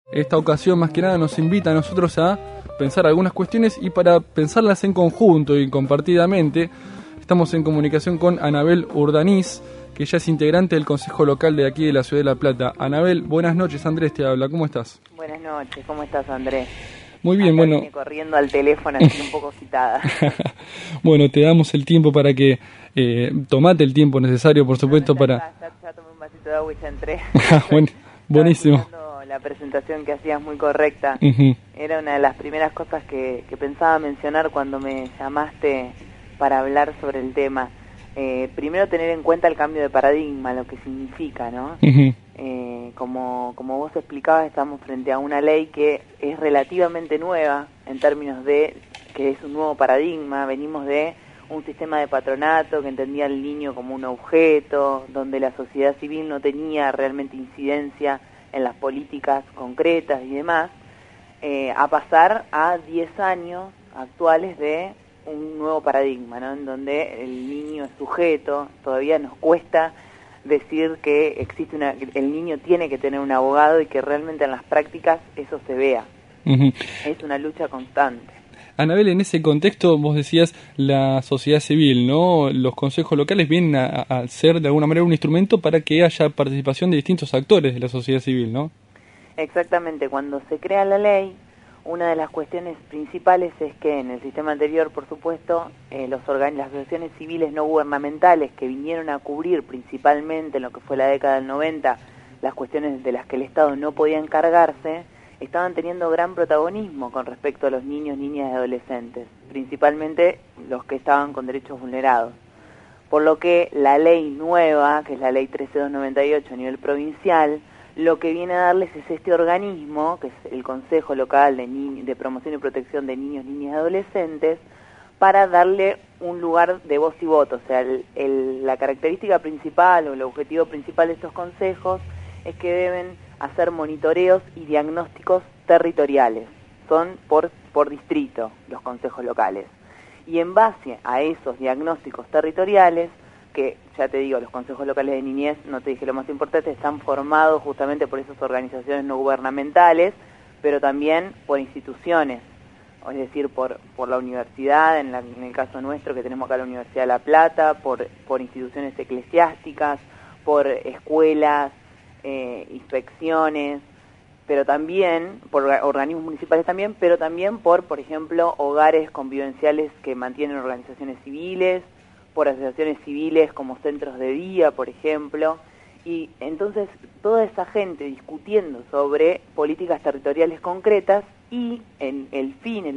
Esta ocasión más que nada nos invita a nosotros a pensar algunas cuestiones y para pensarlas en conjunto y compartidamente estamos en comunicación con Anabel Urdaniz, que ella es integrante del Consejo Local de aquí de la Ciudad de La Plata. Anabel, buenas noches, Andrés te habla, ¿cómo estás? Buenas noches, ¿cómo estás, Andrés? Muy bien, Acá bueno. Vine corriendo al teléfono, así un poco agitada. Bueno, te damos el tiempo para que tomate el tiempo necesario, por supuesto, para... Ya tomé un vasito de agua y ya entré. Buenísimo. Estaba la presentación que hacías muy correcta. Uh-huh. Era una de las primeras cosas que pensaba mencionar cuando me llamaste para hablar sobre el tema. Primero tener en cuenta el cambio de paradigma, lo que significa, ¿no? Uh-huh. Como vos explicabas, estamos frente a una ley que es relativamente nueva en términos de que es un nuevo paradigma. Venimos de un sistema de patronato que entendía al niño como un objeto, donde la sociedad civil no tenía realmente incidencia en las políticas concretas y demás, a pasar a 10 años actuales de un nuevo paradigma, ¿no? En donde el niño es sujeto. Todavía nos cuesta decir que el niño tiene que tener un abogado y que realmente en las prácticas eso se vea. Uh-huh. Es una lucha constante. Anabel, en ese contexto vos decías la sociedad civil, ¿no? Los consejos locales vienen a ser de alguna manera un instrumento para que haya participación de distintos actores de la sociedad civil, ¿no? Exactamente, cuando se crea la ley, una de las cuestiones principales es que en el sistema anterior, por supuesto, las asociaciones civiles no gubernamentales que vinieron a cubrir principalmente en lo que fue la década del 90 las cuestiones de las que el Estado no podía encargarse, estaban teniendo gran protagonismo con respecto a los niños, niñas y adolescentes, principalmente los que estaban con derechos vulnerados. Por lo que la ley nueva, que es la ley 13298 a nivel provincial, lo que viene a darles es este organismo, que es el Consejo Local de Promoción y Protección de Niños, Niñas y Adolescentes, para darle un lugar de voz y voto. O sea, la característica principal o el objetivo principal de estos consejos es que deben hacer monitoreos y diagnósticos territoriales. Son por distrito los consejos locales. Y en base a esos diagnósticos territoriales, que ya te digo, los consejos locales de niñez, no te dije lo más importante, están formados justamente por esas organizaciones no gubernamentales, pero también por instituciones, es decir, por la universidad, en el caso nuestro que tenemos acá la Universidad de La Plata, por instituciones eclesiásticas, por escuelas, inspecciones, pero también por organismos municipales también, pero también por ejemplo, hogares convivenciales que mantienen organizaciones civiles, por asociaciones civiles como centros de día, por ejemplo, y entonces toda esa gente discutiendo sobre políticas territoriales concretas y el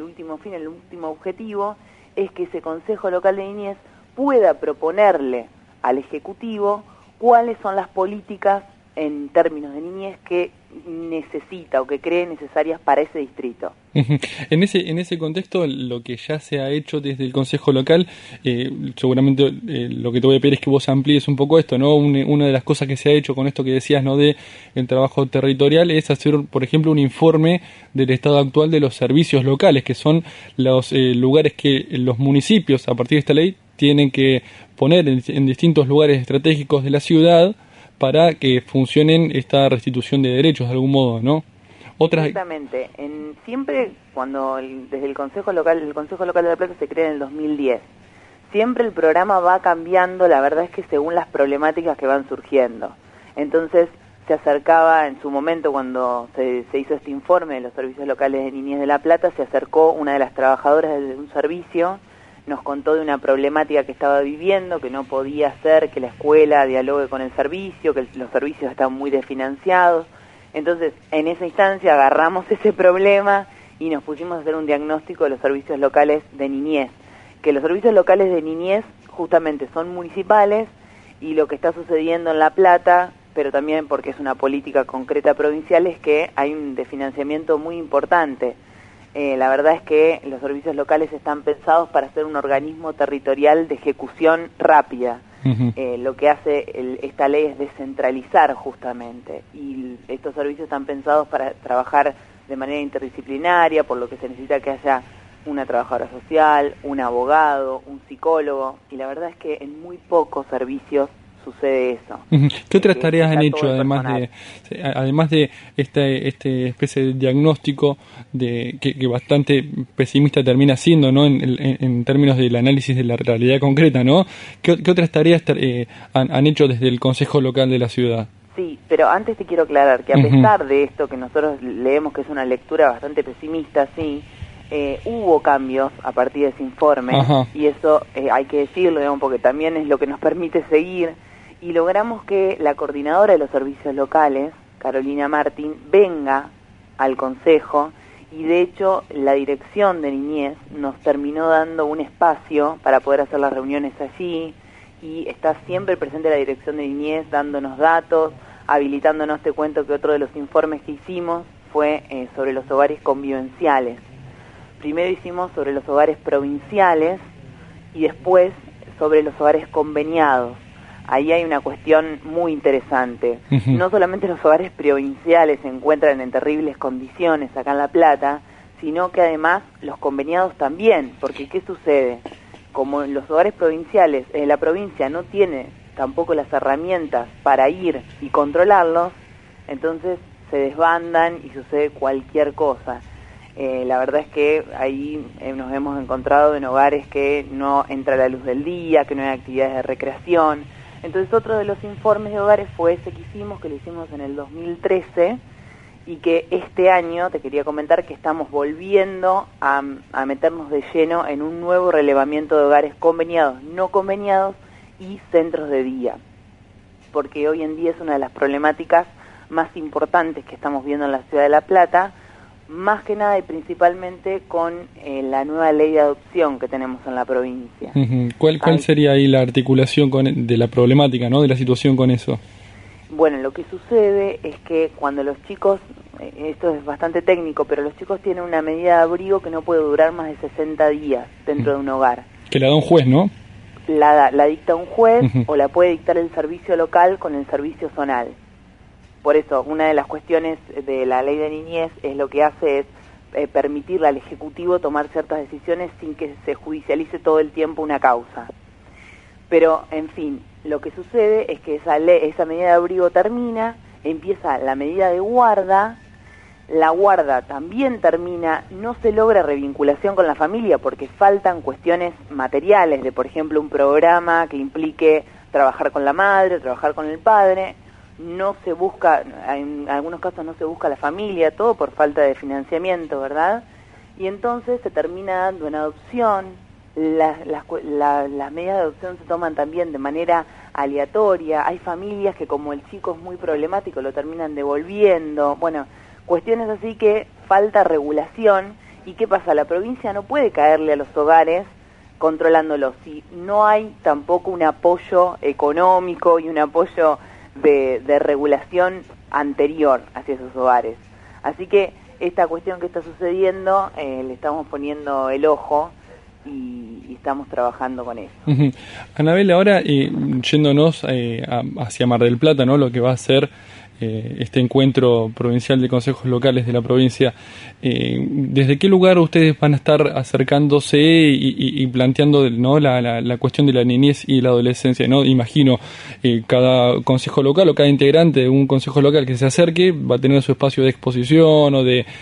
último objetivo es que ese Consejo Local de Niñez pueda proponerle al Ejecutivo cuáles son las políticas en términos de niñez que necesita o que cree necesarias para ese distrito. En ese contexto, lo que ya se ha hecho desde el Consejo Local, seguramente lo que te voy a pedir es que vos amplíes un poco esto, ¿no? Una de las cosas que se ha hecho con esto que decías, ¿no? De el trabajo territorial es hacer, por ejemplo, un informe del estado actual de los servicios locales, que son los lugares que los municipios, a partir de esta ley, tienen que poner en distintos lugares estratégicos de la ciudad para que funcionen esta restitución de derechos de algún modo, ¿no? Exactamente. Siempre cuando desde el Consejo Local de La Plata se crea en el 2010, siempre el programa va cambiando, la verdad es que según las problemáticas que van surgiendo. Entonces se acercaba en su momento cuando se hizo este informe de los servicios locales de niñez de La Plata, se acercó una de las trabajadoras de un servicio, nos contó de una problemática que estaba viviendo, que no podía ser que la escuela dialogue con el servicio, que los servicios estaban muy desfinanciados. Entonces, en esa instancia agarramos ese problema y nos pusimos a hacer un diagnóstico de los servicios locales de niñez. Que los servicios locales de niñez justamente son municipales y lo que está sucediendo en La Plata, pero también porque es una política concreta provincial, es que hay un desfinanciamiento muy importante. La verdad es que los servicios locales están pensados para ser un organismo territorial de ejecución rápida. Uh-huh. Lo que hace esta ley es descentralizar justamente, y estos servicios están pensados para trabajar de manera interdisciplinaria, por lo que se necesita que haya una trabajadora social, un abogado, un psicólogo, y la verdad es que en muy pocos servicios sucede eso. ¿Qué otras tareas han hecho además de este especie de diagnóstico de que bastante pesimista termina siendo, ¿no? En términos del análisis de la realidad concreta, ¿no? ¿Qué otras tareas han hecho desde el Consejo Local de la ciudad? Sí, pero antes te quiero aclarar que a pesar de esto, que nosotros leemos que es una lectura bastante pesimista, sí, hubo cambios a partir de ese informe. Y eso hay que decirlo, digamos, porque también es lo que nos permite seguir, y logramos que la coordinadora de los servicios locales, Carolina Martín, venga al Consejo, y de hecho la dirección de niñez nos terminó dando un espacio para poder hacer las reuniones allí, y está siempre presente la dirección de niñez dándonos datos, habilitándonos. Te cuento que otro de los informes que hicimos fue sobre los hogares convivenciales. Primero hicimos sobre los hogares provinciales y después sobre los hogares conveniados. Ahí hay una cuestión muy interesante. No solamente los hogares provinciales se encuentran en terribles condiciones acá en La Plata, sino que además los conveniados también, porque ¿qué sucede? Como los hogares provinciales, la provincia no tiene tampoco las herramientas para ir y controlarlos, entonces se desbandan y sucede cualquier cosa. La verdad es que ahí nos hemos encontrado en hogares que no entra la luz del día, que no hay actividades de recreación. Entonces otro de los informes de hogares fue ese que hicimos, que lo hicimos en el 2013, y que este año te quería comentar que estamos volviendo a meternos de lleno en un nuevo relevamiento de hogares conveniados, no conveniados y centros de día, porque hoy en día es una de las problemáticas más importantes que estamos viendo en la ciudad de La Plata, más que nada y principalmente con la nueva ley de adopción que tenemos en la provincia. ¿Cuál sería ahí la articulación de la problemática, ¿no? De la situación con eso? Bueno, lo que sucede es que cuando los chicos, esto es bastante técnico, pero los chicos tienen una medida de abrigo que no puede durar más de 60 días dentro de un hogar. Que la da un juez, ¿no? La dicta un juez o la puede dictar el servicio local con el servicio zonal. Por eso, una de las cuestiones de la ley de niñez es lo que hace es permitirle al Ejecutivo tomar ciertas decisiones sin que se judicialice todo el tiempo una causa. Pero, en fin, lo que sucede es que esa medida de abrigo termina, empieza la medida de guarda, la guarda también termina, no se logra revinculación con la familia porque faltan cuestiones materiales de, por ejemplo, un programa que implique trabajar con la madre, trabajar con el padre. No se busca, en algunos casos no se busca la familia, todo por falta de financiamiento, ¿verdad? Y entonces se termina dando en adopción. Las medidas de adopción se toman también de manera aleatoria. Hay familias que, como el chico es muy problemático, lo terminan devolviendo. Bueno, cuestiones así que falta regulación. ¿Y qué pasa? La provincia no puede caerle a los hogares controlándolos si no hay tampoco un apoyo económico y un apoyo de regulación anterior hacia esos hogares. Así que esta cuestión que está sucediendo, le estamos poniendo el ojo y estamos trabajando con eso. Anabel, ahora yéndonos hacia Mar del Plata, ¿no? Lo que va a ser este encuentro provincial de consejos locales de la provincia, ¿desde qué lugar ustedes van a estar acercándose y planteando, ¿no? la cuestión de la niñez y la adolescencia, ¿no? Imagino cada consejo local o cada integrante de un consejo local que se acerque va a tener su espacio de exposición o de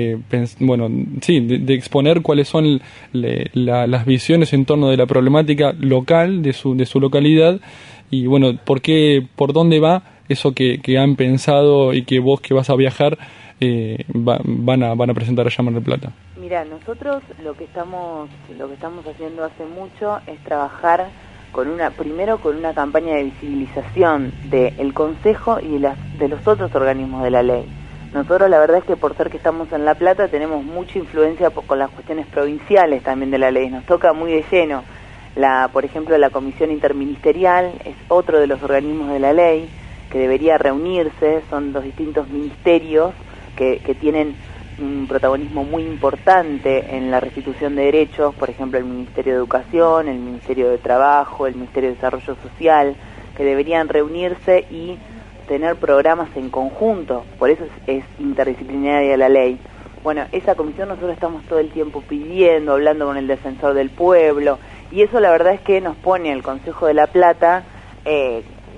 exponer cuáles son las visiones en torno de la problemática local de su localidad y bueno, por dónde va eso que han pensado y que vos que vas a viajar van a presentar allá en Mar del Plata. Mira, nosotros lo que estamos haciendo hace mucho es trabajar primero con una campaña de visibilización del Consejo y de los otros organismos de la ley. Nosotros la verdad es que por ser que estamos en La Plata tenemos mucha influencia con las cuestiones provinciales también de la ley, nos toca muy de lleno. Por ejemplo, la Comisión Interministerial es otro de los organismos de la ley que debería reunirse, son los distintos ministerios que tienen un protagonismo muy importante en la restitución de derechos, por ejemplo el Ministerio de Educación, el Ministerio de Trabajo, el Ministerio de Desarrollo Social, que deberían reunirse y tener programas en conjunto, por eso es interdisciplinaria la ley. Bueno, esa comisión nosotros estamos todo el tiempo pidiendo, hablando con el defensor del pueblo, y eso la verdad es que nos pone al Consejo de La Plata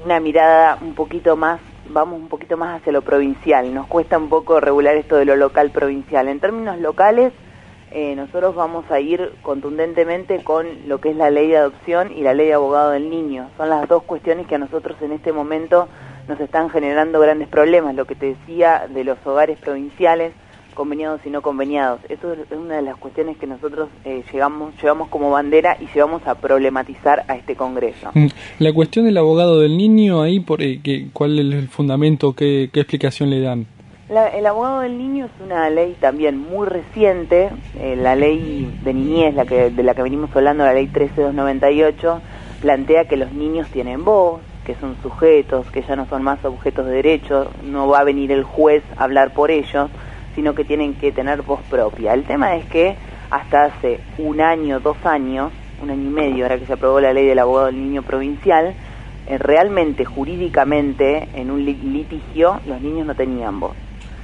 una mirada un poquito más, vamos un poquito más hacia lo provincial. Nos cuesta un poco regular esto de lo local provincial. En términos locales, nosotros vamos a ir contundentemente con lo que es la ley de adopción y la ley de abogado del niño. Son las dos cuestiones que a nosotros en este momento nos están generando grandes problemas. Lo que te decía de los hogares provinciales, conveniados y no conveniados. Eso es una de las cuestiones que nosotros llevamos como bandera y llevamos a problematizar a este Congreso. La cuestión del abogado del niño, ahí, ¿cuál es el fundamento? ¿Qué explicación le dan? El abogado del niño es una ley también muy reciente, la ley de niñez, de la que venimos hablando, la ley 13298, plantea que los niños tienen voz, que son sujetos, que ya no son más objetos de derecho, no va a venir el juez a hablar por ellos, sino que tienen que tener voz propia. El tema es que hasta hace 1 año, 2 años, 1 año y medio, ahora que se aprobó la ley del abogado del niño provincial, realmente, jurídicamente, en un litigio, los niños no tenían voz.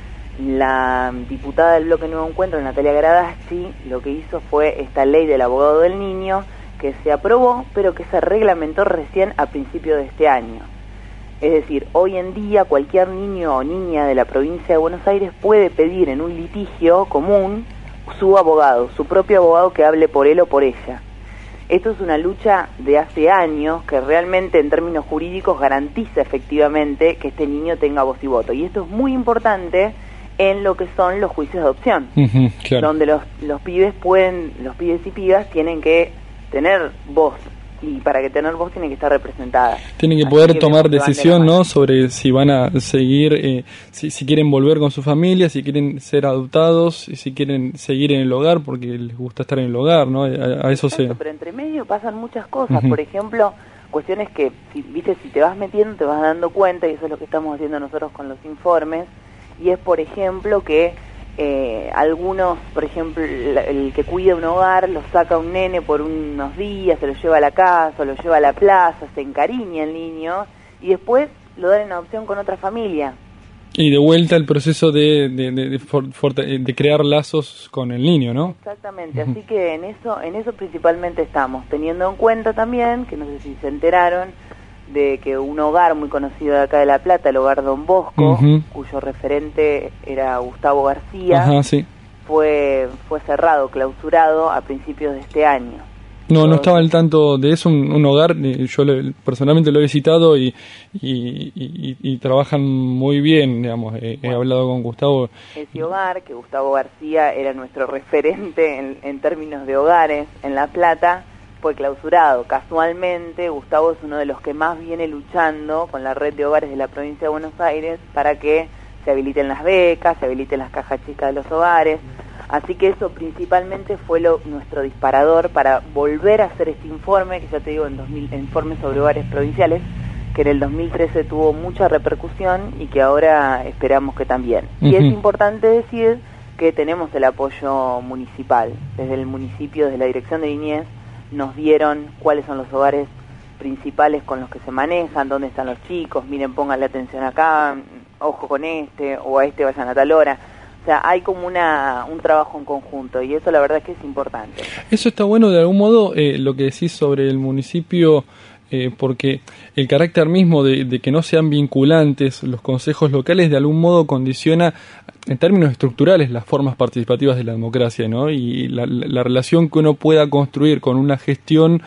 La diputada del Bloque Nuevo Encuentro, Natalia Gradaschi, lo que hizo fue esta ley del abogado del niño, que se aprobó, pero que se reglamentó recién a principios de este año. Es decir, hoy en día cualquier niño o niña de la provincia de Buenos Aires puede pedir en un litigio común su abogado, su propio abogado que hable por él o por ella. Esto es una lucha de hace años que realmente en términos jurídicos garantiza efectivamente que este niño tenga voz y voto. Y esto es muy importante en lo que son los juicios de adopción, claro, donde los pibes y pibas tienen que tener voz, y para que tener voz tiene que estar representada. Tienen que poder tomar decisión, ¿no?, sobre si van a seguir, si quieren volver con su familia, si quieren ser adoptados, si quieren seguir en el hogar porque les gusta estar en el hogar, ¿no? A eso se... Pero entre medio pasan muchas cosas, por ejemplo, cuestiones que, si te vas metiendo, te vas dando cuenta, y eso es lo que estamos haciendo nosotros con los informes, y es, por ejemplo, que algunos, por ejemplo, el que cuida un hogar, lo saca un nene por unos días, se lo lleva a la casa, lo lleva a la plaza, se encariña el niño, y después lo dan en adopción con otra familia. Y de vuelta el proceso de crear lazos con el niño, ¿no? Exactamente, así que en eso principalmente estamos, teniendo en cuenta también, que no sé si se enteraron, de que un hogar muy conocido de acá de La Plata, el hogar Don Bosco, cuyo referente era Gustavo García, sí, fue cerrado, clausurado a principios de este año. No estaba al tanto de eso, un hogar, yo personalmente lo he visitado y trabajan muy bien, digamos, he hablado con Gustavo. Ese hogar, que Gustavo García era nuestro referente en términos de hogares en La Plata, fue clausurado. Casualmente, Gustavo es uno de los que más viene luchando con la red de hogares de la provincia de Buenos Aires para que se habiliten las becas, se habiliten las cajas chicas de los hogares. Así que eso principalmente fue nuestro disparador para volver a hacer este informe, que ya te digo, informe sobre hogares provinciales, que en el 2013 tuvo mucha repercusión y que ahora esperamos que también. Y es importante decir que tenemos el apoyo municipal. Desde el municipio, desde la Dirección de Niñez, nos dieron cuáles son los hogares principales con los que se manejan, dónde están los chicos, miren, pónganle atención acá, ojo con este, o a este vayan a tal hora. O sea, hay como un trabajo en conjunto, y eso la verdad es que es importante. Eso está bueno de algún modo, lo que decís sobre el municipio, porque el carácter mismo de que no sean vinculantes los consejos locales de algún modo condiciona en términos estructurales las formas participativas de la democracia, ¿no? Y la relación que uno pueda construir con una gestión,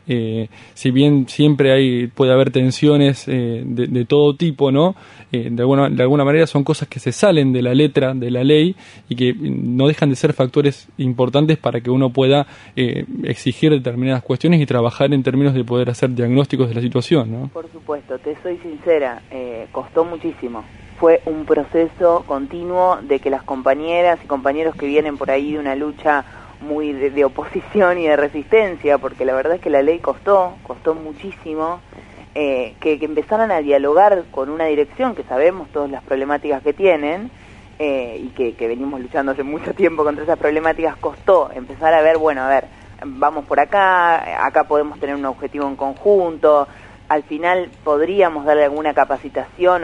si bien siempre puede haber tensiones de todo tipo, ¿no? De alguna manera son cosas que se salen de la letra de la ley y que no dejan de ser factores importantes para que uno pueda exigir determinadas cuestiones y trabajar en términos de poder hacer diagnósticos de la situación, ¿no? Por supuesto, te soy sincera, costó muchísimo. Fue un proceso continuo de que las compañeras y compañeros que vienen por ahí de una lucha muy de oposición y de resistencia, porque la verdad es que la ley costó muchísimo, que empezaran a dialogar con una dirección que sabemos todas las problemáticas que tienen, y que venimos luchando hace mucho tiempo contra esas problemáticas. Costó empezar a ver, vamos por acá podemos tener un objetivo en conjunto, al final podríamos darle alguna capacitación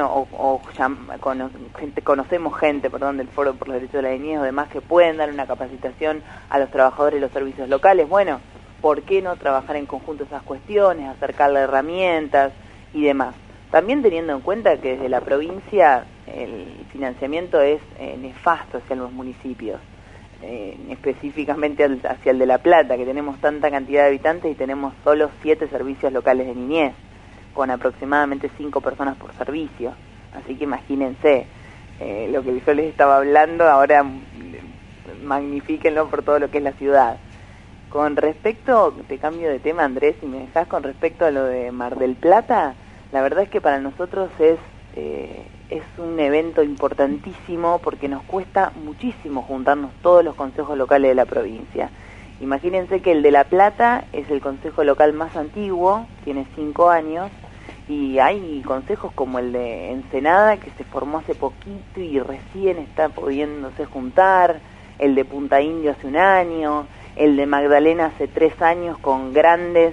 conocemos gente, del Foro por los Derechos de la Niñez o demás, que pueden dar una capacitación a los trabajadores de los servicios locales. Bueno, ¿por qué no trabajar en conjunto esas cuestiones, acercarle herramientas y demás? También teniendo en cuenta que desde la provincia el financiamiento es nefasto hacia los municipios, específicamente hacia el de La Plata, que tenemos tanta cantidad de habitantes y tenemos solo 7 servicios locales de niñez, con aproximadamente 5 personas por servicio. Así que imagínense, lo que yo les estaba hablando, ahora magnifíquenlo por todo lo que es la ciudad. Con respecto, te cambio de tema, Andrés, si me dejás, con respecto a lo de Mar del Plata, la verdad es que para nosotros es un evento importantísimo porque nos cuesta muchísimo juntarnos todos los consejos locales de la provincia. Imagínense que el de La Plata es el consejo local más antiguo, tiene 5 años, y hay consejos como el de Ensenada, que se formó hace poquito y recién está pudiéndose juntar, el de Punta Indio hace 1 año, el de Magdalena hace 3 años con grandes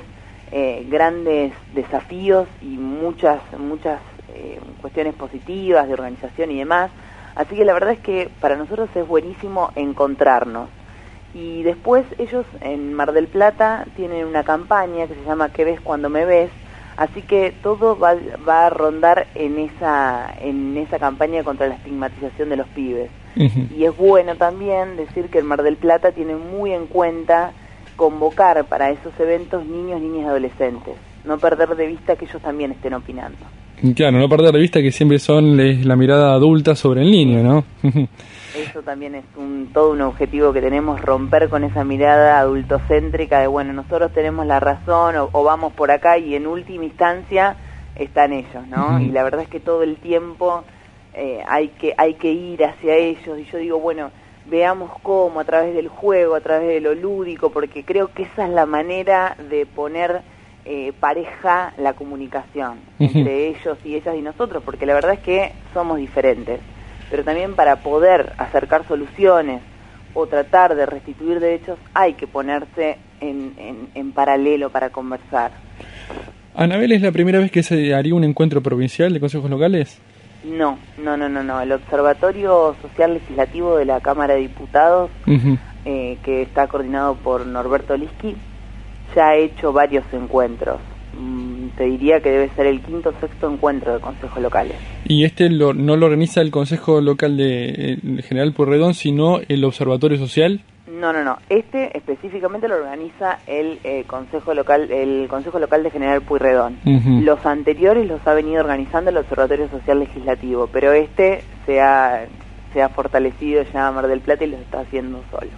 desafíos y muchas cuestiones positivas de organización y demás. Así que la verdad es que para nosotros es buenísimo encontrarnos. Y después ellos en Mar del Plata tienen una campaña que se llama ¿Qué ves cuando me ves? Así que todo va a rondar en esa campaña contra la estigmatización de los pibes. Uh-huh. Y es bueno también decir que el Mar del Plata tiene muy en cuenta convocar para esos eventos niños, niñas y adolescentes. No perder de vista que ellos también estén opinando. Claro, no perder de vista que siempre son la mirada adulta sobre el niño, ¿no? Eso también es todo un objetivo que tenemos, romper con esa mirada adultocéntrica de, bueno, nosotros tenemos la razón o vamos por acá y en última instancia están ellos, ¿no? Uh-huh. Y la verdad es que todo el tiempo hay que ir hacia ellos y yo digo, bueno, veamos cómo, a través del juego, a través de lo lúdico, porque creo que esa es la manera de poner pareja la comunicación entre ellos y ellas y nosotros, porque la verdad es que somos diferentes, pero también para poder acercar soluciones o tratar de restituir derechos hay que ponerse en paralelo para conversar. Anabel, ¿es la primera vez que se haría un encuentro provincial de consejos locales? No. El Observatorio Social Legislativo de la Cámara de Diputados, uh-huh, que está coordinado por Norberto Liski, ya ha hecho varios encuentros. Te diría que debe ser el 5º o 6º encuentro de consejos locales. ¿Y no lo organiza el Consejo Local de General Pueyrredón, sino el Observatorio Social? No. Específicamente lo organiza el Consejo Local de General Pueyrredón. Uh-huh. Los anteriores los ha venido organizando el Observatorio Social Legislativo, pero se ha fortalecido ya Mar del Plata y los está haciendo solo.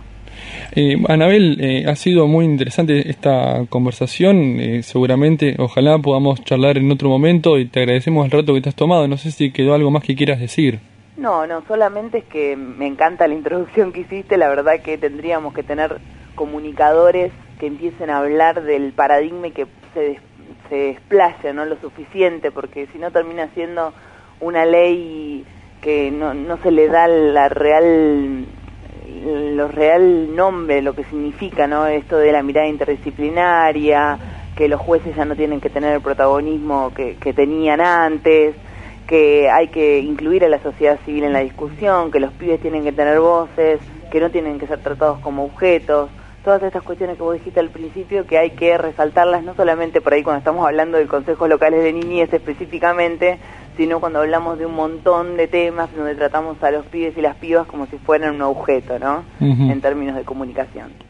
Anabel, ha sido muy interesante esta conversación, seguramente, ojalá podamos charlar en otro momento y te agradecemos el rato que te has tomado. No sé si quedó algo más que quieras decir. No, solamente es que me encanta la introducción que hiciste, la verdad que tendríamos que tener comunicadores que empiecen a hablar del paradigma y que se desplaye, no lo suficiente, porque si no termina siendo una ley que no se le da lo real nombre, lo que significa, ¿no? Esto de la mirada interdisciplinaria, que los jueces ya no tienen que tener el protagonismo que tenían antes, que hay que incluir a la sociedad civil en la discusión, que los pibes tienen que tener voces, que no tienen que ser tratados como objetos, todas estas cuestiones que vos dijiste al principio que hay que resaltarlas no solamente por ahí cuando estamos hablando de consejos locales de niñez específicamente, sino cuando hablamos de un montón de temas donde tratamos a los pibes y las pibas como si fueran un objeto, ¿no? Uh-huh. En términos de comunicación.